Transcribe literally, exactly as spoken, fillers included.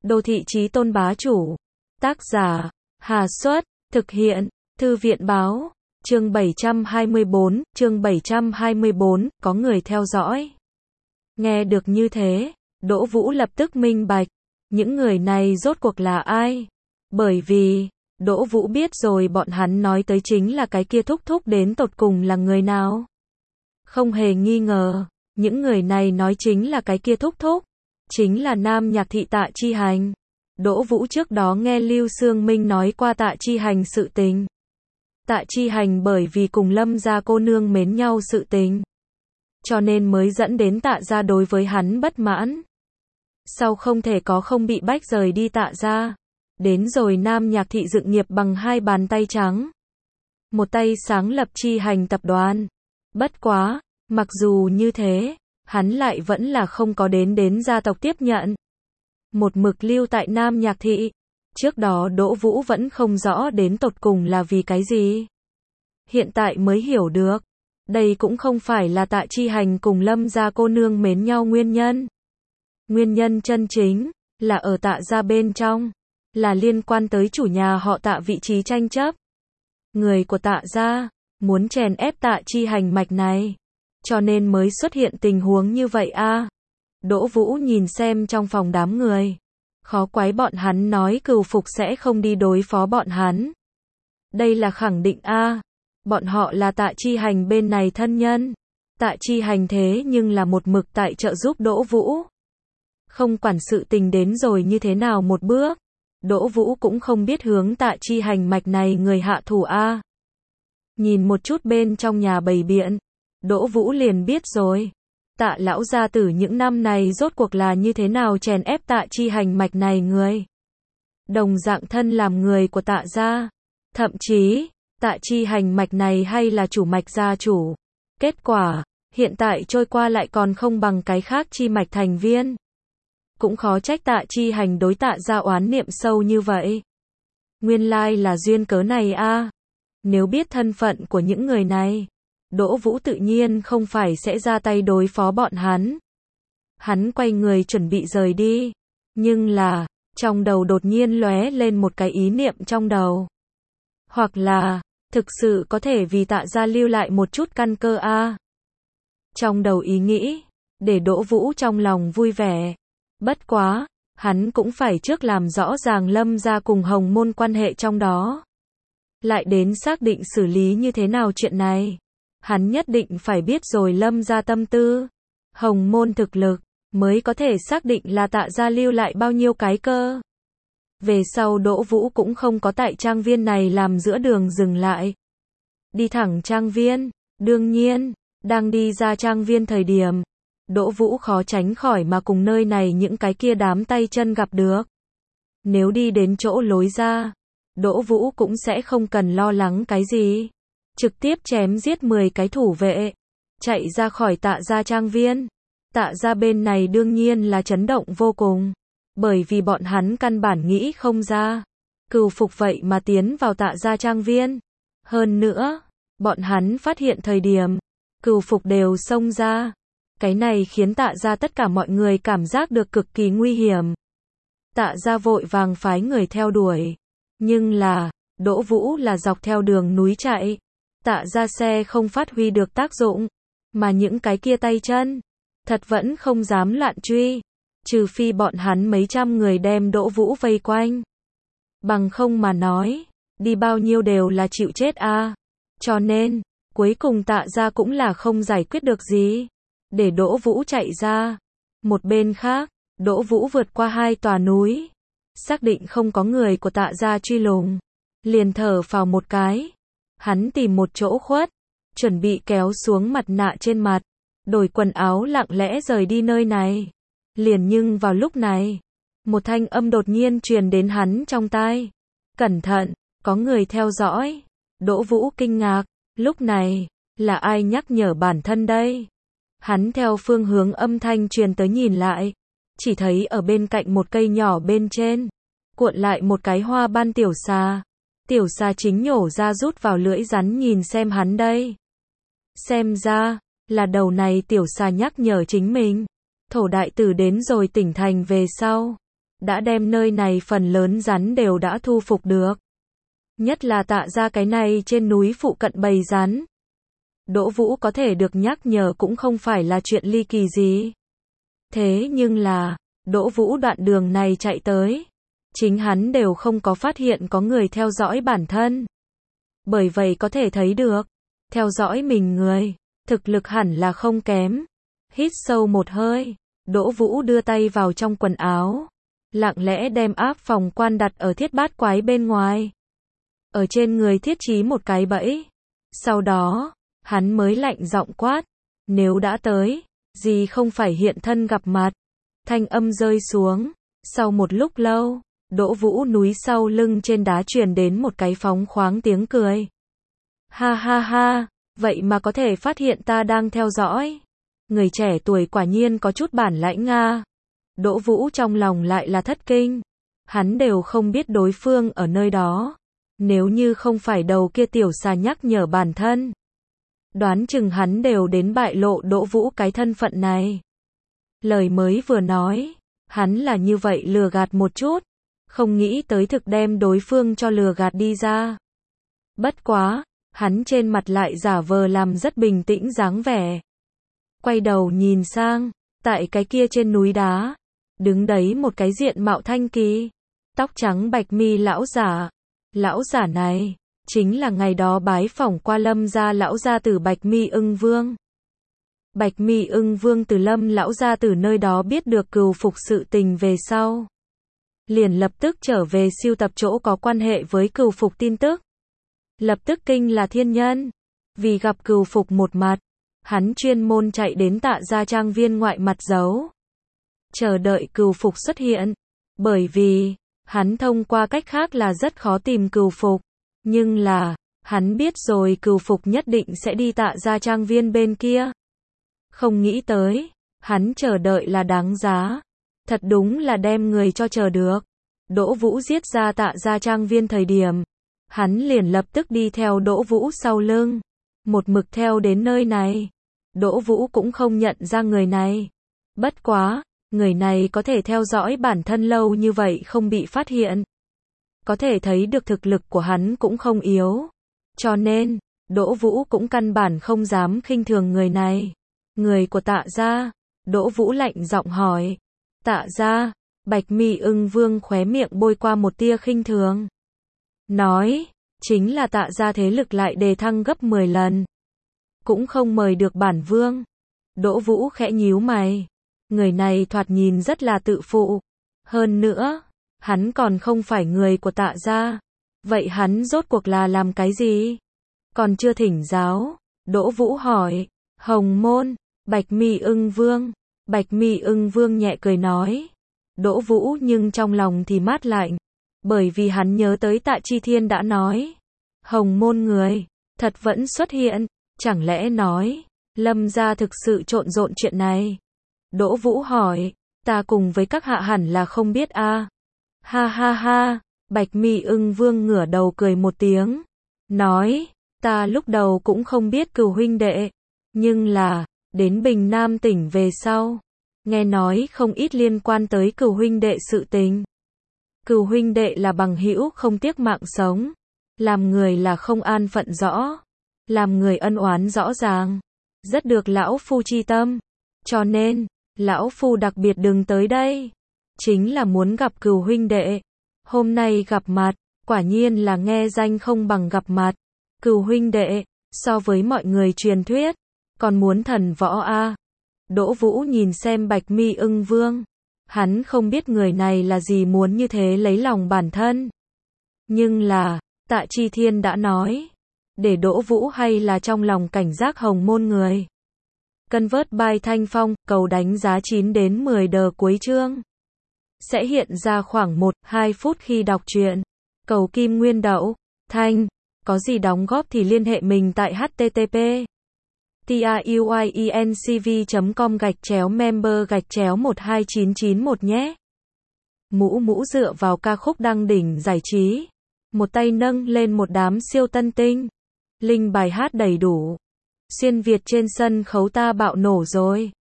Đô thị chí tôn bá chủ. Tác giả, Hà Xuất, thực hiện, Thư viện báo, chương bảy trăm hai mươi bốn, chương bảy trăm hai mươi bốn, có người theo dõi. Nghe được như thế, Đỗ Vũ lập tức minh bạch, những người này rốt cuộc là ai? Bởi vì, Đỗ Vũ biết rồi bọn hắn nói tới chính là cái kia thúc thúc đến tột cùng là người nào. Không hề nghi ngờ, những người này nói chính là cái kia thúc thúc, chính là Nam Nhạc Thị Tạ Chi Hành. Đỗ Vũ trước đó nghe Lưu Sương Minh nói qua Tạ Chi Hành sự tình. Tạ Chi Hành bởi vì cùng Lâm gia cô nương mến nhau sự tình, cho nên mới dẫn đến Tạ gia đối với hắn bất mãn. Sau không thể có không bị bách rời đi Tạ gia, đến rồi Nam Nhạc Thị dựng nghiệp bằng hai bàn tay trắng. Một tay sáng lập Chi Hành tập đoàn. Bất quá, mặc dù như thế, hắn lại vẫn là không có đến đến gia tộc tiếp nhận. Một mực lưu tại Nam Nhạc Thị. Trước đó Đỗ Vũ vẫn không rõ đến tột cùng là vì cái gì. Hiện tại mới hiểu được. Đây cũng không phải là Tạ Chi Hành cùng Lâm gia cô nương mến nhau nguyên nhân. Nguyên nhân chân chính là ở Tạ gia bên trong, là liên quan tới chủ nhà họ Tạ vị trí tranh chấp. Người của Tạ gia muốn chèn ép Tạ Chi Hành mạch này, cho nên mới xuất hiện tình huống như vậy a. À. Đỗ Vũ nhìn xem trong phòng đám người, khó quái bọn hắn nói Cửu Phục sẽ không đi đối phó bọn hắn. Đây là khẳng định a. À. Bọn họ là Tạ Chi Hành bên này thân nhân. Tạ Chi Hành thế nhưng là một mực tại trợ giúp Đỗ Vũ. Không quản sự tình đến rồi như thế nào một bước, Đỗ Vũ cũng không biết hướng Tạ Chi Hành mạch này người hạ thủ a. À. Nhìn một chút bên trong nhà bày biện, Đỗ Vũ liền biết rồi. Tạ lão gia tử những năm này rốt cuộc là như thế nào chèn ép Tạ Chi Hành mạch này người. Đồng dạng thân làm người của Tạ gia. Thậm chí, Tạ Chi Hành mạch này hay là chủ mạch gia chủ. Kết quả, hiện tại trôi qua lại còn không bằng cái khác chi mạch thành viên. Cũng khó trách Tạ Chi Hành đối Tạ gia oán niệm sâu như vậy. Nguyên lai là duyên cớ này a. À. Nếu biết thân phận của những người này, Đỗ Vũ tự nhiên không phải sẽ ra tay đối phó bọn hắn. Hắn quay người chuẩn bị rời đi. Nhưng là, trong đầu đột nhiên lóe lên một cái ý niệm trong đầu. Hoặc là, thực sự có thể vì Tạ gia lưu lại một chút căn cơ a. À. Trong đầu ý nghĩ, để Đỗ Vũ trong lòng vui vẻ. Bất quá, hắn cũng phải trước làm rõ ràng Lâm gia cùng Hồng Môn quan hệ trong đó. Lại đến xác định xử lý như thế nào chuyện này. Hắn nhất định phải biết rồi Lâm gia tâm tư, Hồng Môn thực lực, mới có thể xác định là Tạ gia lưu lại bao nhiêu cái cơ. Về sau Đỗ Vũ cũng không có tại trang viên này làm giữa đường dừng lại. Đi thẳng trang viên, đương nhiên, đang đi ra trang viên thời điểm, Đỗ Vũ khó tránh khỏi mà cùng nơi này những cái kia đám tay chân gặp được. Nếu đi đến chỗ lối ra, Đỗ Vũ cũng sẽ không cần lo lắng cái gì. Trực tiếp chém giết mười cái thủ vệ, chạy ra khỏi Tạ gia trang viên. Tạ gia bên này đương nhiên là chấn động vô cùng, bởi vì bọn hắn căn bản nghĩ không ra, Cửu Phục vậy mà tiến vào Tạ gia trang viên. Hơn nữa, bọn hắn phát hiện thời điểm, Cửu Phục đều xông ra. Cái này khiến Tạ gia tất cả mọi người cảm giác được cực kỳ nguy hiểm. Tạ gia vội vàng phái người theo đuổi, nhưng là, Đỗ Vũ là dọc theo đường núi chạy. Tạ gia xe không phát huy được tác dụng, mà những cái kia tay chân, thật vẫn không dám loạn truy, trừ phi bọn hắn mấy trăm người đem Đỗ Vũ vây quanh. Bằng không mà nói, đi bao nhiêu đều là chịu chết a. À. Cho nên, cuối cùng Tạ gia cũng là không giải quyết được gì, để Đỗ Vũ chạy ra. Một bên khác, Đỗ Vũ vượt qua hai tòa núi, xác định không có người của Tạ gia truy lùng, liền thở phào một cái. Hắn tìm một chỗ khuất, chuẩn bị kéo xuống mặt nạ trên mặt, đổi quần áo lặng lẽ rời đi nơi này. Liền nhưng vào lúc này, một thanh âm đột nhiên truyền đến hắn trong tai. Cẩn thận, có người theo dõi. Đỗ Vũ kinh ngạc, lúc này, là ai nhắc nhở bản thân đây? Hắn theo phương hướng âm thanh truyền tới nhìn lại, chỉ thấy ở bên cạnh một cây nhỏ bên trên, cuộn lại một cái hoa ban tiểu xà. Tiểu xà chính nhổ ra rút vào lưỡi rắn nhìn xem hắn đây. Xem ra, là đầu này tiểu xà nhắc nhở chính mình. Thổ đại tử đến rồi tỉnh thành về sau, đã đem nơi này phần lớn rắn đều đã thu phục được. Nhất là Tạ gia cái này trên núi phụ cận bầy rắn. Đỗ Vũ có thể được nhắc nhở cũng không phải là chuyện ly kỳ gì. Thế nhưng là, Đỗ Vũ đoạn đường này chạy tới, chính hắn đều không có phát hiện có người theo dõi bản thân. Bởi vậy có thể thấy được, theo dõi mình người, thực lực hẳn là không kém. Hít sâu một hơi, Đỗ Vũ đưa tay vào trong quần áo, lặng lẽ đem áp phòng quan đặt ở thiết bát quái bên ngoài. Ở trên người thiết trí một cái bẫy. Sau đó, hắn mới lạnh giọng quát, nếu đã tới, gì không phải hiện thân gặp mặt. Thanh âm rơi xuống, sau một lúc lâu, Đỗ Vũ núi sau lưng trên đá truyền đến một cái phóng khoáng tiếng cười. Ha ha ha, vậy mà có thể phát hiện ta đang theo dõi. Người trẻ tuổi quả nhiên có chút bản lãnh nga. Đỗ Vũ trong lòng lại là thất kinh. Hắn đều không biết đối phương ở nơi đó. Nếu như không phải đầu kia tiểu xà nhắc nhở bản thân, đoán chừng hắn đều đến bại lộ Đỗ Vũ cái thân phận này. Lời mới vừa nói, hắn là như vậy lừa gạt một chút, không nghĩ tới thực đem đối phương cho lừa gạt đi ra. Bất quá, hắn trên mặt lại giả vờ làm rất bình tĩnh dáng vẻ. Quay đầu nhìn sang, tại cái kia trên núi đá, đứng đấy một cái diện mạo thanh kỳ, tóc trắng bạch mi lão giả. Lão giả này, chính là ngày đó bái phỏng qua Lâm gia lão gia tử Bạch Mi Ưng Vương. Bạch Mi Ưng Vương từ Lâm lão gia tử nơi đó biết được cừu phục sự tình về sau, liền lập tức trở về siêu tập chỗ có quan hệ với cừu phục tin tức. Lập tức kinh là thiên nhân, vì gặp cừu phục một mặt, hắn chuyên môn chạy đến Tạ gia trang viên ngoại mặt giấu, chờ đợi cừu phục xuất hiện, bởi vì hắn thông qua cách khác là rất khó tìm cừu phục, nhưng là, hắn biết rồi cừu phục nhất định sẽ đi Tạ gia trang viên bên kia. Không nghĩ tới, hắn chờ đợi là đáng giá. Thật đúng là đem người cho chờ được. Đỗ Vũ giết ra Tạ gia trang viên thời điểm, hắn liền lập tức đi theo Đỗ Vũ sau lưng, một mực theo đến nơi này. Đỗ Vũ cũng không nhận ra người này. Bất quá, người này có thể theo dõi bản thân lâu như vậy không bị phát hiện. Có thể thấy được thực lực của hắn cũng không yếu. Cho nên, Đỗ Vũ cũng căn bản không dám khinh thường người này. Người của Tạ gia, Đỗ Vũ lạnh giọng hỏi. Tạ gia, Bạch Mi Ưng Vương khóe miệng bôi qua một tia khinh thường. Nói, chính là Tạ gia thế lực lại đề thăng gấp mười lần. Cũng không mời được bản vương. Đỗ Vũ khẽ nhíu mày. Người này thoạt nhìn rất là tự phụ. Hơn nữa, hắn còn không phải người của Tạ gia. Vậy hắn rốt cuộc là làm cái gì? Còn chưa thỉnh giáo. Đỗ Vũ hỏi. Hồng Môn, Bạch Mi Ưng Vương. Bạch Mi Ưng Vương nhẹ cười nói. Đỗ Vũ nhưng trong lòng thì mát lạnh. Bởi vì hắn nhớ tới Tạ Chi Thiên đã nói. Hồng Môn người, thật vẫn xuất hiện. Chẳng lẽ nói, Lâm gia thực sự trộn rộn chuyện này? Đỗ Vũ hỏi, ta cùng với các hạ hẳn là không biết a. À? Ha ha ha, Bạch Mi Ưng Vương ngửa đầu cười một tiếng. Nói, ta lúc đầu cũng không biết Cừu huynh đệ. Nhưng là, đến Bình Nam tỉnh về sau, nghe nói không ít liên quan tới Cừu huynh đệ sự tình. Cừu huynh đệ là bằng hữu không tiếc mạng sống. Làm người là không an phận rõ. Làm người ân oán rõ ràng. Rất được lão phu chi tâm. Cho nên, lão phu đặc biệt đừng tới đây. Chính là muốn gặp Cừu huynh đệ. Hôm nay gặp mặt, quả nhiên là nghe danh không bằng gặp mặt. Cừu huynh đệ, so với mọi người truyền thuyết, còn muốn thần võ a. À? Đỗ Vũ nhìn xem Bạch Mi Ưng Vương. Hắn không biết người này là gì muốn như thế lấy lòng bản thân. Nhưng là, Tạ Chi Thiên đã nói. Để Đỗ Vũ hay là trong lòng cảnh giác Hồng Môn người. Convert by Thanh Phong, cầu đánh giá chín đến mười đờ cuối chương. Sẽ hiện ra khoảng một đến hai phút khi đọc truyện. Cầu Kim Nguyên Đậu, Thanh, có gì đóng góp thì liên hệ mình tại http truyencv chấm com gạch chéo member gạch chéo một hai chín chín một nhé. Mũ mũ dựa vào ca khúc đăng đỉnh giải trí. Một tay nâng lên một đám siêu tân tinh. Linh bài hát đầy đủ. Xuyên Việt trên sân khấu ta bạo nổ rồi.